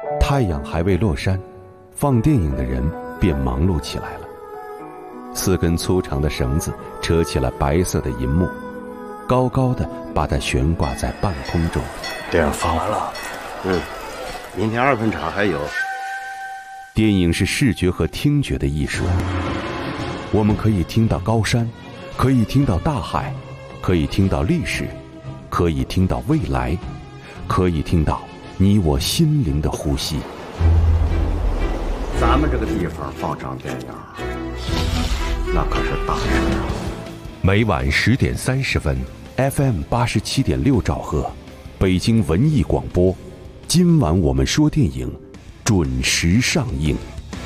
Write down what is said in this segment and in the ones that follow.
太阳还未落山，放电影的人便忙碌起来了。4根粗长的绳子扯起了白色的银幕，高高的把它悬挂在半空中。 电影放完了， 明天2分场还有。 电影是视觉和听觉的艺术，我们可以听到高山，可以听到大海，可以听到历史，可以听到未来，可以听到你我心灵的呼吸。 咱们这个地方放场电影，那可是大事啊！ 每晚10点30分 ，FM 87.6兆赫，北京文艺广播。今晚我们说电影，准时上映。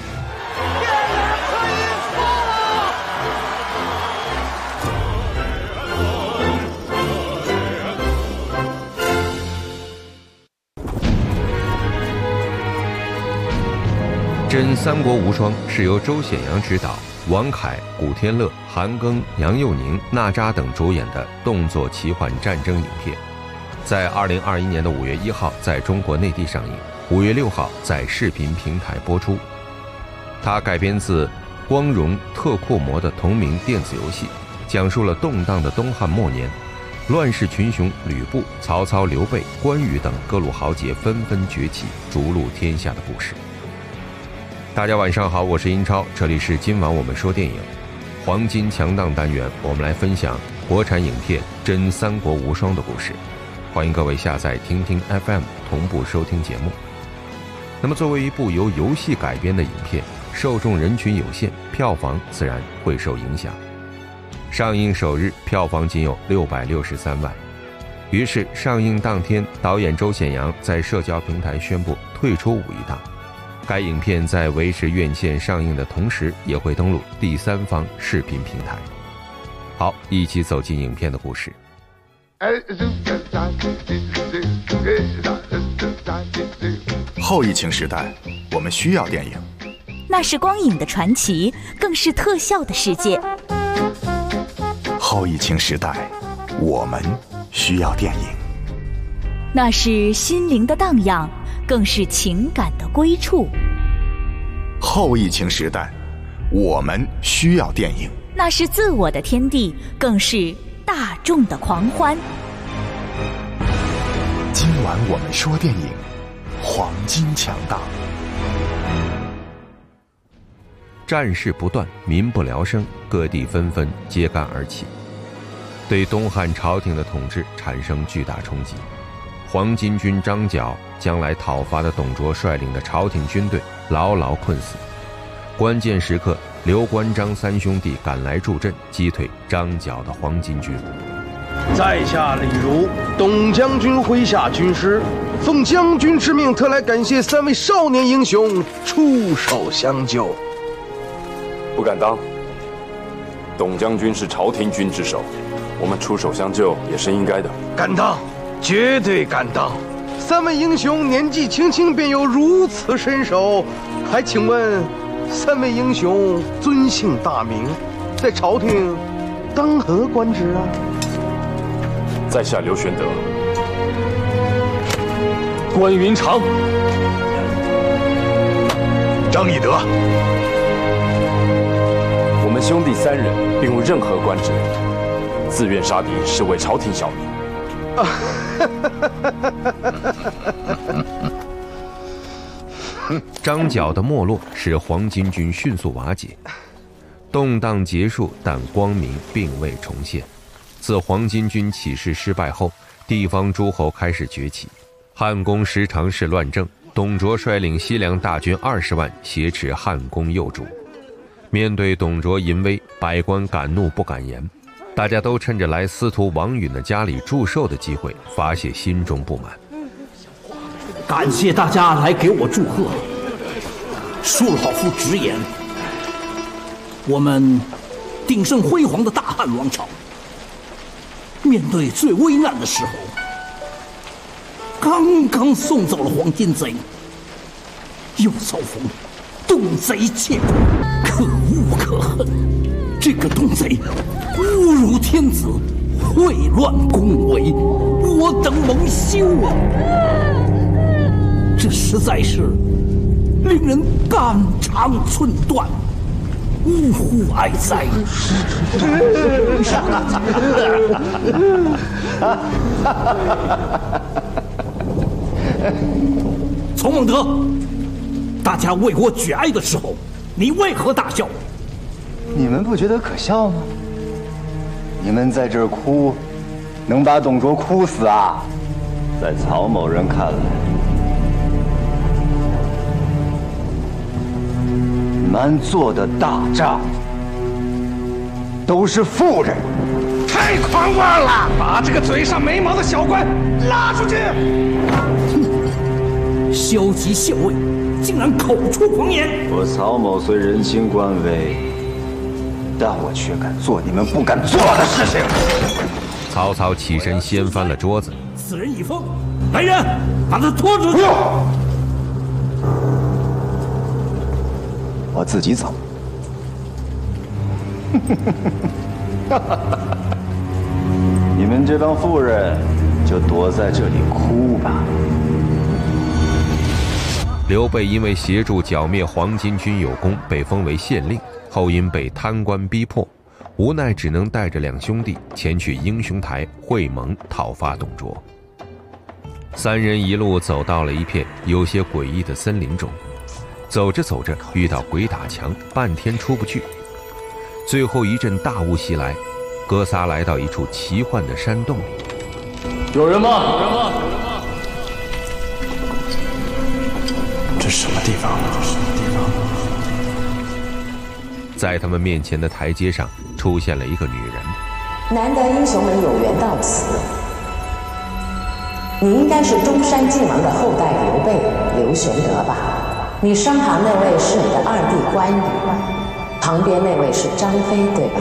真三国无双是由周显阳执导，王凯、古天乐、韩庚、杨佑宁、娜扎等主演的动作奇幻战争影片，在2021年的5月1号在中国内地上映，5月6号在视频平台播出。它改编自光荣特库摩的同名电子游戏，讲述了动荡的东汉末年，乱世群雄吕布、曹操、刘备、关羽等各路豪杰纷纷崛起，逐鹿天下的故事。大家晚上好，我是英超，这里是今晚我们说电影黄金强档单元，我们来分享国产影片《真三国无双》的故事。欢迎各位下载听听 FM 同步收听节目。那么作为一部由游戏改编的影片，受众人群有限，票房自然会受影响。上映首日票房仅有663万，于是上映当天，导演周显阳在社交平台宣布退出5亿档。该影片在维持院线上映的同时，也会登陆第三方视频平台。好，一起走进影片的故事。 后疫情时代，我们需要电影。 那是光影的传奇，更是特效的世界。 后疫情时代，我们需要电影。 那是心灵的荡漾，更是情感的归处。 后疫情时代，我们需要电影。 那是自我的天地，更是大众的狂欢。 今晚我们说电影，黄金强档。 战事不断，民不聊生，各地纷纷揭竿而起，对东汉朝廷的统治产生巨大冲击。黄巾军张角将来讨伐的董卓率领的朝廷军队牢牢困死，关键时刻，刘关张三兄弟赶来助阵，击退张角的黄巾军。 在下李儒，董将军麾下军师，奉将军之命，特来感谢3位少年英雄出手相救。 不敢当，董将军是朝廷军之首，我们出手相救也是应该的。 敢当，绝对敢当！3位英雄年纪轻轻便有如此身手，还请问3位英雄尊姓大名，在朝廷当何官职啊？ 在下刘玄德。 关云长。 张翼德。 我们兄弟3人并无任何官职，自愿杀敌是为朝廷效力。 张角的没落使黄巾军迅速瓦解，动荡结束，但光明并未重现。自黄巾军起事失败后，地方诸侯开始崛起，汉宫时常是乱政。董卓率领西凉大军20万挟持汉宫幼主，面对董卓淫威，百官敢怒不敢言，大家都趁着来司徒王允的家里祝寿的机会发泄心中不满。 感谢大家来给我祝贺。恕老夫直言，我们鼎盛辉煌的大汉王朝，面对最危难的时候，刚刚送走了黄巾贼，又遭逢董贼窃国，可恶可恨！这个董贼侮辱天子，秽乱宫闱，我等蒙羞啊！这这实在是令人肝肠寸断，呜呼哀哉！丛孟德，大家为我举哀的时候，你为何大笑？ 你们不觉得可笑吗？你们在这儿哭，能把董卓哭死啊？在曹某人看来，你们做的大仗都是妇人， 太狂妄了！把这个嘴上没毛的小官拉出去！ 消极泄位，竟然口出狂言！ 我曹某虽人情官微，但我却敢做你们不敢做的事情。 曹操起身掀翻了桌子。 此人已疯，来人，把他拖出去！ 不用，我自己走。你们这帮妇人就躲在这里哭吧。 刘备因为协助剿灭黄巾军有功，被封为县令，后因被贪官逼迫，无奈只能带着两兄弟前去英雄台会盟讨伐董卓。三人一路走到了一片有些诡异的森林中，走着走着遇到鬼打墙，半天出不去。最后一阵大雾袭来，哥仨来到一处奇幻的山洞里。 有人吗？有人吗？ 这什么地方？ 在他们面前的台阶上出现了一个女人。 难得英雄们有缘到此，你应该是中山靖王的后代刘备刘玄德吧？你身旁那位是你的二弟关羽，旁边那位是张飞，对吧？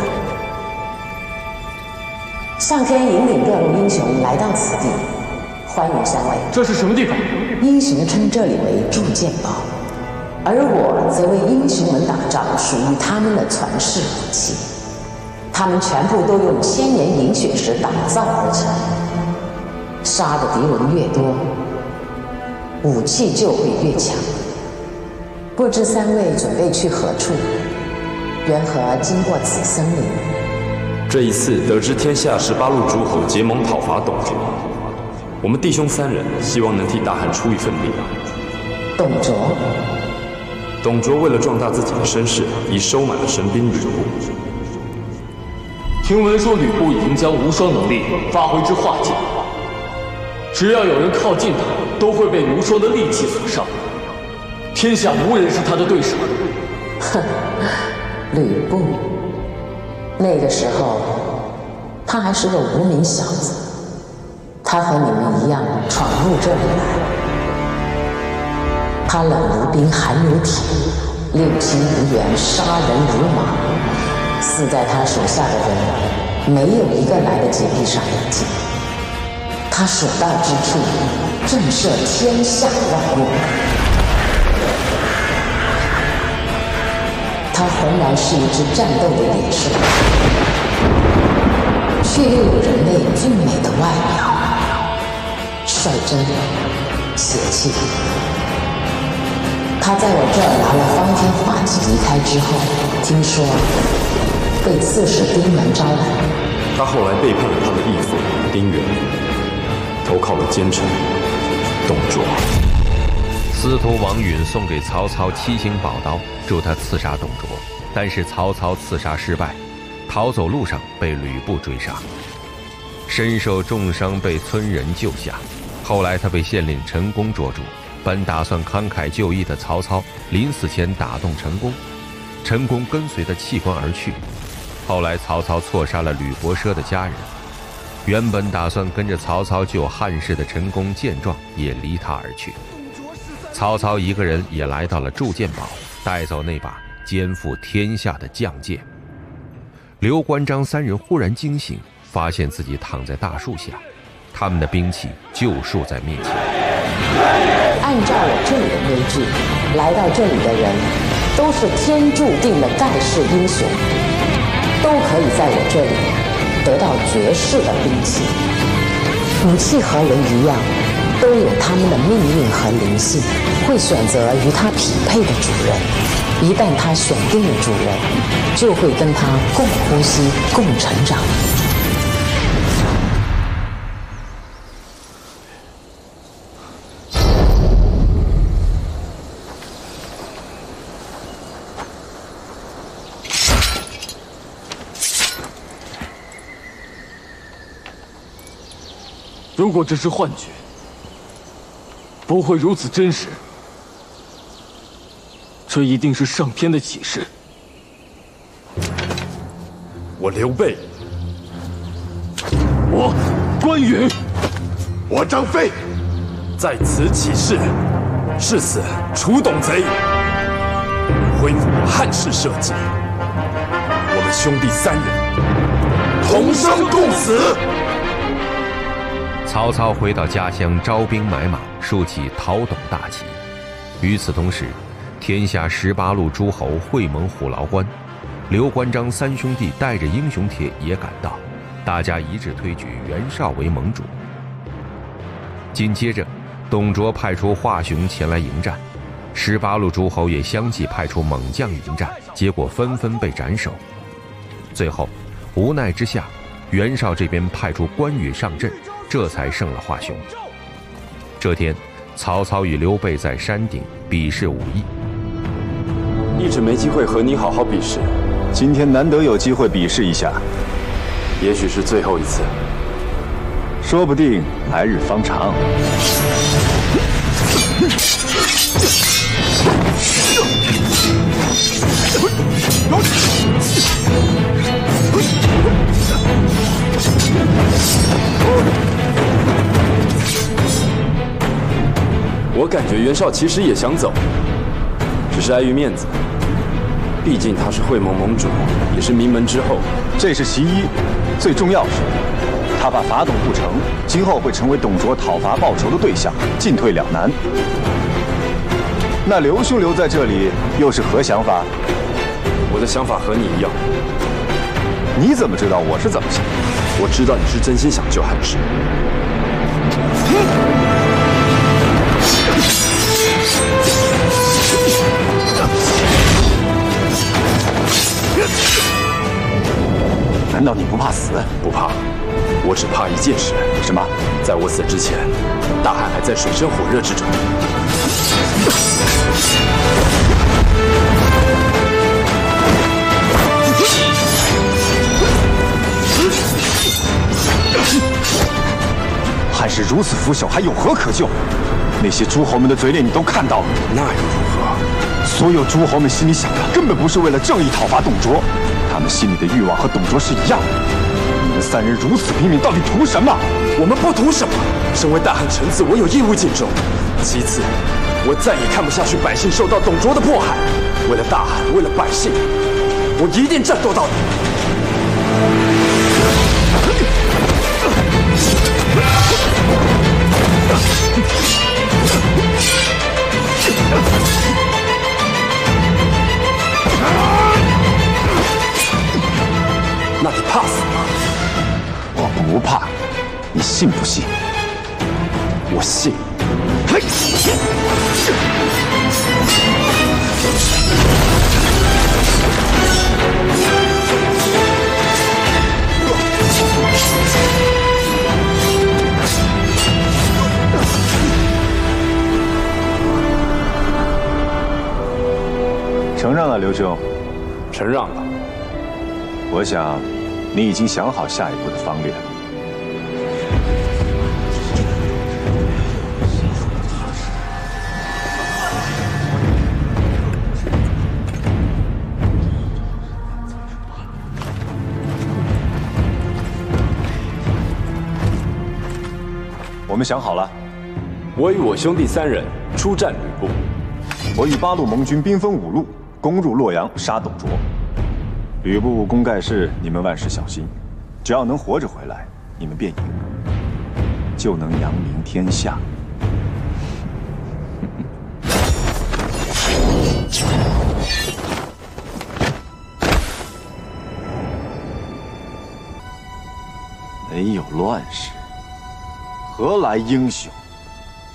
上天引领各路英雄来到此地，欢迎三位。 这是什么地方？ 英雄称这里为铸剑堡，而我则为英雄们打造属于他们的传世武器。他们全部都用千年饮血石打造而成，杀的敌人越多，武器就会越强。不知三位准备去何处？缘何经过此森林？ 这一次得知天下18路诸侯结盟讨伐董卓，我们弟兄三人希望能替大汉出一份力。董卓为了壮大自己的声势，已收买了神兵吕布。 听闻说吕布已经将无双能力发挥至化境，只要有人靠近他，都会被无双的利器所伤，天下无人是他的对手。 哼，吕布，那个时候他还是个无名小子，他和你们一样闯入这里来。他冷如冰，寒如铁，六亲无缘，杀人如麻。死在他手下的人，没有一个来得及闭上眼睛。他所到之处，震慑天下万物。他浑然是一只战斗的野兽，却又有人类俊美的外表，率真邪气。他在我这儿拿了方天画戟离开之后，听说被刺史丁原招来。 他后来背叛了他的义父丁原，投靠了奸臣董卓。 司徒王允送给曹操7星宝刀，助他刺杀董卓，但是曹操刺杀失败，逃走路上被吕布追杀，身受重伤被村人救下。后来他被县令陈宫捉住，本打算慷慨就义的曹操临死前打动陈宫，陈宫跟随他弃官而去。后来曹操错杀了吕伯奢的家人，原本打算跟着曹操救汉室的陈宫见状也离他而去。曹操一个人也来到了铸剑堡，带走那把肩负天下的将剑。刘关张三人忽然惊醒，发现自己躺在大树下，他们的兵器就竖在面前。 按照我这里的规矩，来到这里的人都是天注定的盖世英雄，都可以在我这里得到绝世的兵器。武器和人一样，都都有他们的命运和灵性，会选择与他匹配的主人。一旦他选定了主人，就会跟他共呼吸、共成长。 如果这是幻觉，不会如此真实。这一定是上天的启示。 我刘备， 我关羽， 我张飞，在此起誓，誓死除董贼，恢复汉室社稷。我们兄弟3人，同生共死。 曹操回到家乡，招兵买马，竖起讨董大旗。与此同时，天下18路诸侯会盟虎牢关，刘关张3兄弟带着英雄帖也赶到，大家一致推举袁绍为盟主。紧接着，董卓派出华雄前来迎战，18路诸侯也相继派出猛将迎战，结果纷纷被斩首。最后，无奈之下，袁绍这边派出关羽上阵，这才胜了华雄。这天，曹操与刘备在山顶比试武艺。 一直没机会和你好好比试， 今天难得有机会比试一下， 也许是最后一次， 说不定来日方长。 我感觉袁绍其实也想走，只是碍于面子。毕竟他是会盟盟主，也是名门之后， 这是其一。最重要是，他怕伐董不成，今后会成为董卓讨伐报仇的对象，进退两难。那刘兄留在这里又是何想法？ 我的想法和你一样。 你怎么知道我是怎么想？ 我知道你是真心想救汉室。 难道你不怕死？ 不怕，我只怕一件事。 什么？ 在我死之前，大汉还在水深火热之中。 汉室如此腐朽，还有何可救？那些诸侯们的嘴脸你都看到了， 那又如何？ 所有诸侯们心里想的根本不是为了正义讨伐董卓，他们心里的欲望和董卓是一样的。你们3人如此拼命，到底图什么？ 我们不图什么。身为大汉臣子，我有义务尽忠。其次，我再也看不下去百姓受到董卓的迫害。为了大汉，为了百姓，我一定战斗到底。那你怕死吗？ 我不怕，你信不信？ 我信。 承让了，刘兄。 承让了。 我想，你已经想好下一步的方略了。我们想好了。 我与我兄弟3人出战吕布。 我与8路盟军兵分5路，攻入洛阳，杀董卓。吕布武功盖世，你们万事小心。只要能活着回来，你们便赢，就能扬名天下。没有乱世，何来英雄？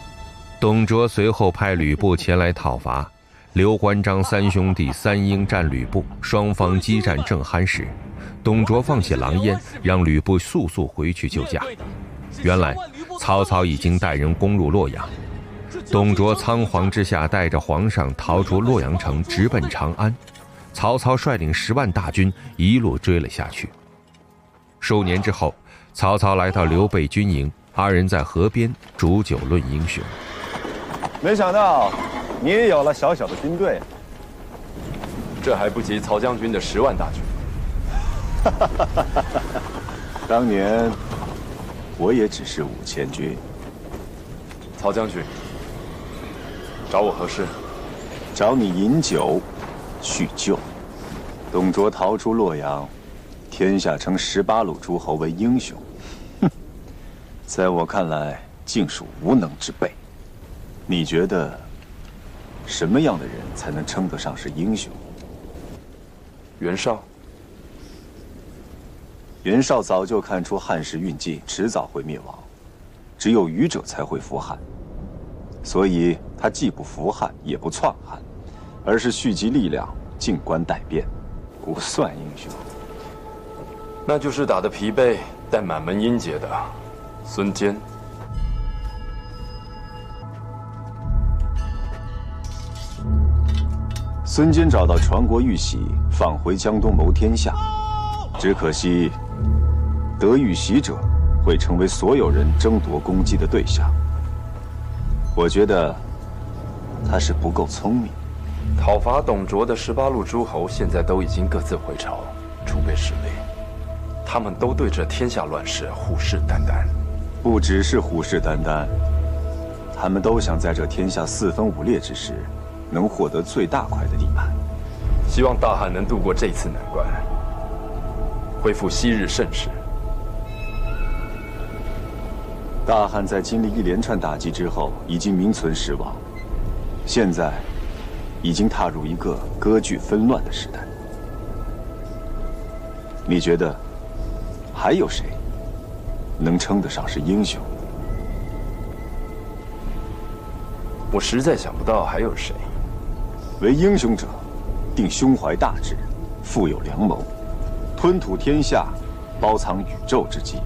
董卓随后派吕布前来讨伐，刘关张三兄弟三英战吕布，双方激战正酣时，董卓放起狼烟，让吕布速速回去救驾。原来曹操已经带人攻入洛阳，董卓仓皇之下带着皇上逃出洛阳城，直奔长安。曹操率领10万大军一路追了下去。数年之后，曹操来到刘备军营，二人在河边煮酒论英雄。 没想到你也有了小小的军队， 这还不及曹将军的10万大军。 当年我也只是5000军。 曹将军，找我何事？ 找你饮酒叙旧。董卓逃出洛阳，天下称18路诸侯为英雄。哼，在我看来，竟属无能之辈。你觉得什么样的人才能称得上是英雄？ 袁绍。 袁绍早就看出汉室运尽，迟早会灭亡，只有愚者才会服汉，所以他既不服汉，也不篡汉，而是蓄积力量，静观待变，不算英雄。 那就是打得疲惫但满门英杰的孙坚。 孙坚找到传国玉玺，返回江东谋天下，只可惜得玉玺者会成为所有人争夺攻击的对象。我觉得他是不够聪明。 讨伐董卓的18路诸侯现在都已经各自回朝，储备实力，他们都对这天下乱世虎视眈眈。 不只是虎视眈眈，他们都想在这天下4分5裂之时，能获得最大块的地盘。 希望大汉能度过这次难关，恢复昔日盛世。 大汉在经历一连串打击之后，已经名存实亡，现在已经踏入一个割据纷乱的时代。你觉得还有谁能称得上是英雄？ 我实在想不到还有谁。 为英雄者，定胸怀大志，富有良谋，吞吐天下，包藏宇宙之机。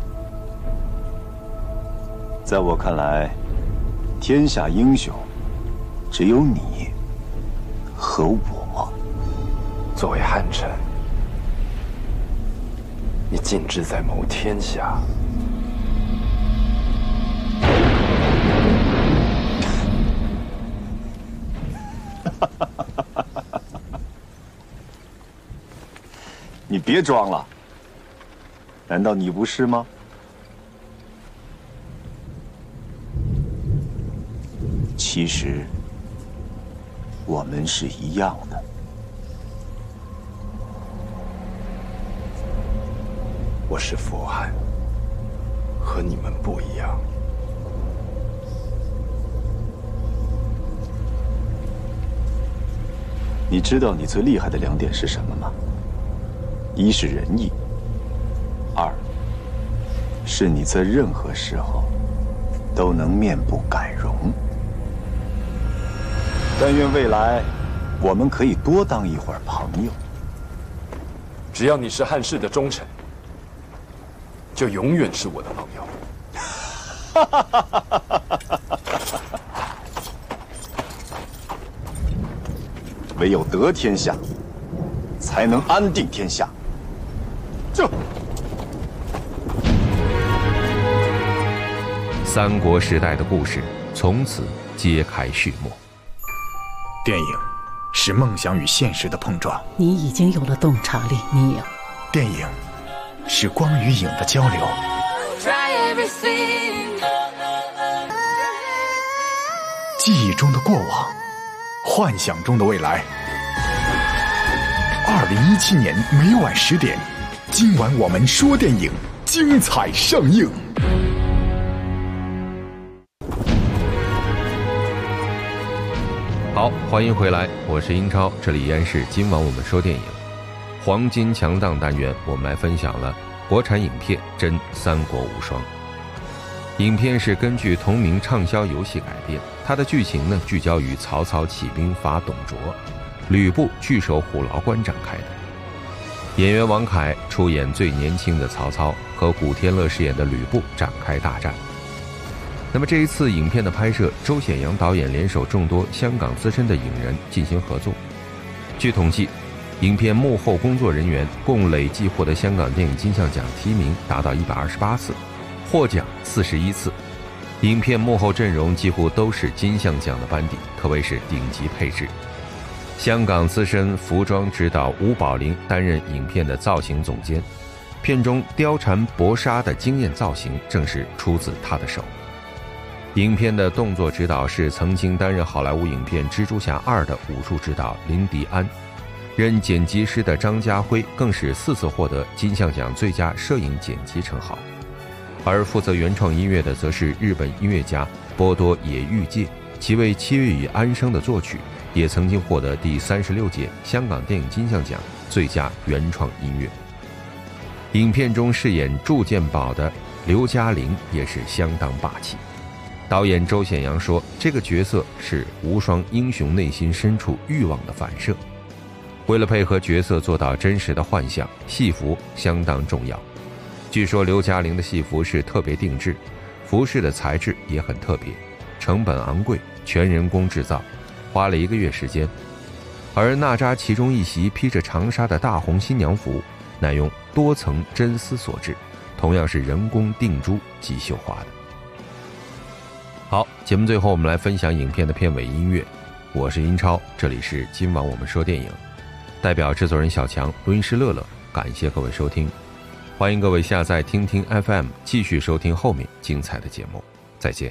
在我看来，天下英雄只有你和我。 作为汉臣，你尽志在谋天下。 你别装了，难道你不是吗？其实，我们是一样的。 我是佛汉，和你们不一样。 你知道你最厉害的2点是什么吗？一是仁义，2是你在任何时候都能面不改容。但愿未来我们可以多当一会儿朋友。 只要你是汉室的忠臣，就永远是我的朋友。 唯有得天下，才能安定天下。这三国时代的故事从此揭开序幕。 电影是梦想与现实的碰撞， 你已经有了洞察力，你有。 电影是光与影的交流，记忆中的过往，幻想中的未来。2017年每晚10点，今晚我们说电影，精彩上映。 好，欢迎回来，我是英超，这里依然是今晚我们说电影黄金强档单元，我们来分享了国产影片《真三国无双》。 影片是根据同名畅销游戏改编，它的剧情呢聚焦于曹操起兵伐董卓，吕布据守虎牢关展开的。演员王凯出演最年轻的曹操，和古天乐饰演的吕布展开大战。那么这一次影片的拍摄，周显阳导演联手众多香港资深的影人进行合作。据统计，影片幕后工作人员共累计获得香港电影金像奖提名达到128次，获奖41次。影片幕后阵容几乎都是金像奖的班底，可谓是顶级配置。香港资深服装指导吴宝林担任影片的造型总监，片中貂蝉搏杀的惊艳造型正是出自他的手。影片的动作指导是曾经担任好莱坞影片《蜘蛛侠2》的武术指导林迪安，任剪辑师的张家辉更是4次获得金像奖最佳摄影剪辑称号。而负责原创音乐的则是日本音乐家波多野裕介，其为《七月与安生》的作曲也曾经获得第36届香港电影金像奖最佳原创音乐。影片中饰演祝建宝的刘嘉玲也是相当霸气。导演周显阳说，这个角色是无双英雄内心深处欲望的反射。为了配合角色做到真实的幻想，戏服相当重要。据说刘嘉玲的戏服是特别定制，服饰的材质也很特别，成本昂贵，全人工制造，花了1个月时间。而娜扎其中一袭披着长纱的大红新娘服，乃用多层真丝所制，同样是人工定珠及绣花的。好，节目最后我们来分享影片的片尾音乐。我是英超，这里是今晚我们说电影，代表制作人小强，录音师乐乐，感谢各位收听。欢迎各位下载听听 FM， 继续收听后面精彩的节目。再见。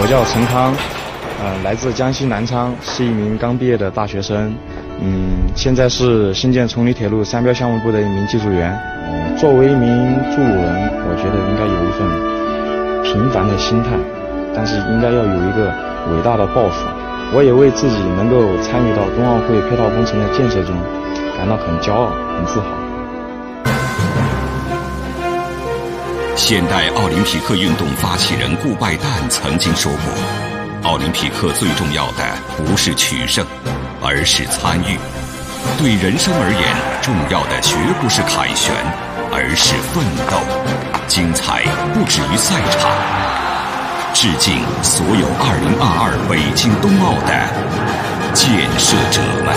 叫陈康，来自江西南昌，是一名刚毕业的大学生。现在是新建崇礼铁路商标项目部的一名技术员。作为一名筑路人，我觉得应该有一份平凡的心态，但是应该要有一个伟大的抱负。我也为自己能够参与到冬奥会配套工程的建设中感到很骄傲、很自豪。 现代奥林匹克运动发起人顾拜旦曾经说过，奥林匹克最重要的不是取胜，而是参与。对人生而言，重要的绝不是凯旋，而是奋斗。精彩不止于赛场。致敬所有2022北京冬奥的建设者们。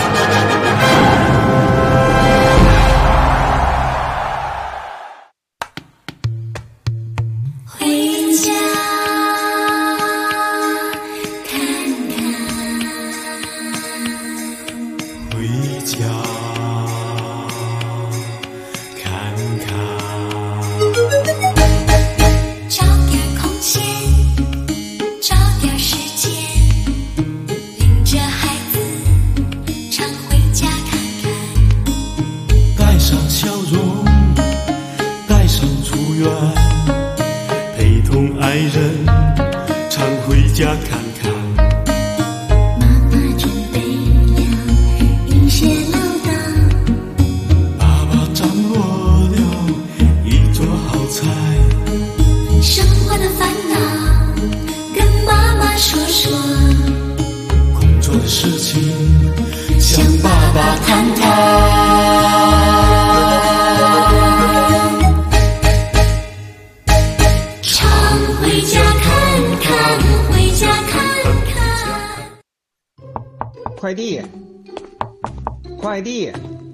快递！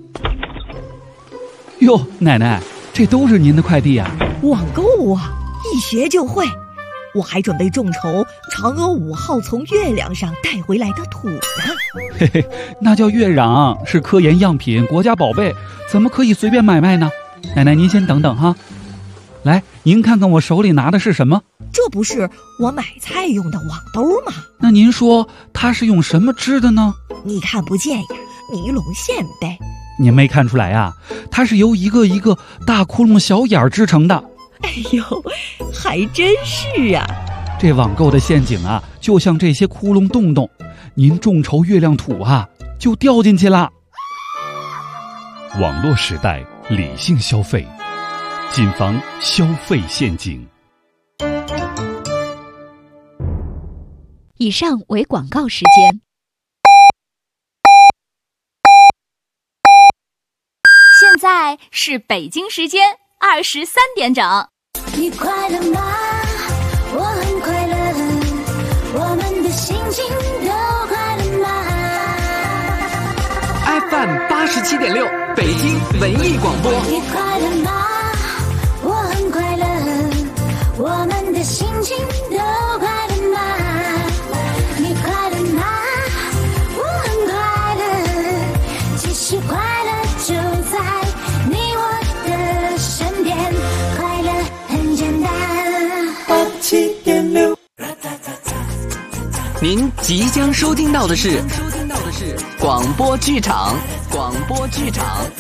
哟，奶奶，这都是您的快递啊！ 网购啊，一学就会。我还准备众筹嫦娥5号从月亮上带回来的土呢。 嘿嘿，那叫月壤，是科研样品，国家宝贝，怎么可以随便买卖呢？奶奶，您先等等哈。来，您看看我手里拿的是什么？ 这不是我买菜用的网兜吗？ 那您说它是用什么织的呢？ 你看不见呀，尼龙线呗。 您没看出来啊？它是由一个一个大窟窿小眼织成的。 哎呦，还真是啊！ 这网购的陷阱啊，就像这些窟窿洞洞，您众筹月亮土啊，就掉进去了。 网络时代，理性消费，谨防消费陷阱。 以上为广告时间。现在是北京时间23点整。 你快乐吗？我很快乐，我们的心情都快乐吗 ？FM87.6，北京文艺广播。 你快乐吗？我很快乐，我们的心情都快乐吗？你快乐吗？我很快乐，其实快乐就在你我的身边，快乐很简单。87.6， 您即将收听到的是广播剧场。